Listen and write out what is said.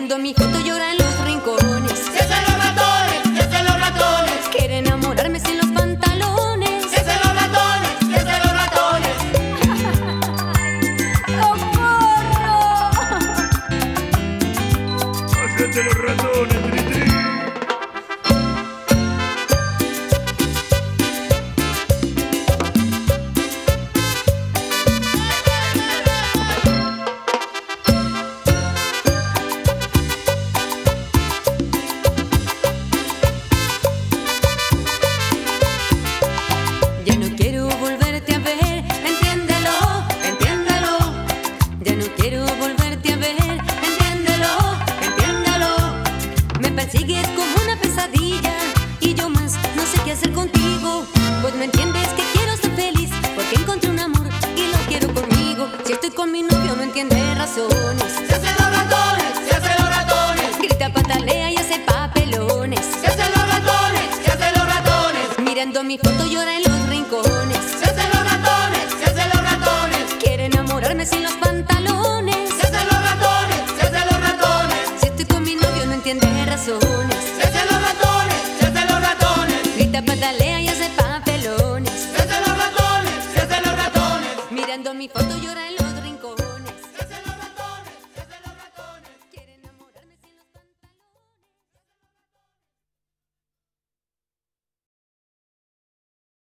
Mirando mi foto llora en los rincones. ¡Se hacen los ratones! ¡Se hacen los ratones! Quiere enamorarme sin los pantalones. ¡Se hacen los ratones! ¡Se hacen los ratones! ¡Socorro! ¡Hacete los ratones, Tritri! Ya no quiero volverte a ver, entiéndelo, entiéndelo. Ya no quiero volverte a ver, entiéndelo, entiéndelo. Me persigues como una pesadilla y yo más no sé qué hacer contigo. Pues no entiendes que quiero ser feliz porque encontré un amor y lo quiero conmigo. Si estoy con mi novio no entiende razones. ¡Se hacen los ratones! ¡Se hacen los ratones! Grita, patalea y hace papelones. ¡Se hacen los ratones! ¡Se hacen los ratones! Mirando mi foto llora en los rincones. ¡Se hacen los ratones! ¡Se hacen los ratones! Quiere enamorarme sin los pantalones. ¡Se hacen los ratones! ¡Se hacen los ratones! Si estoy con mi novio no entiende razones. ¡Se hacen los ratones! ¡Se hacen los ratones! Grita, patalea y hace papelones. ¡Se hacen los ratones! ¡Se hacen los ratones! Mirando mi foto llora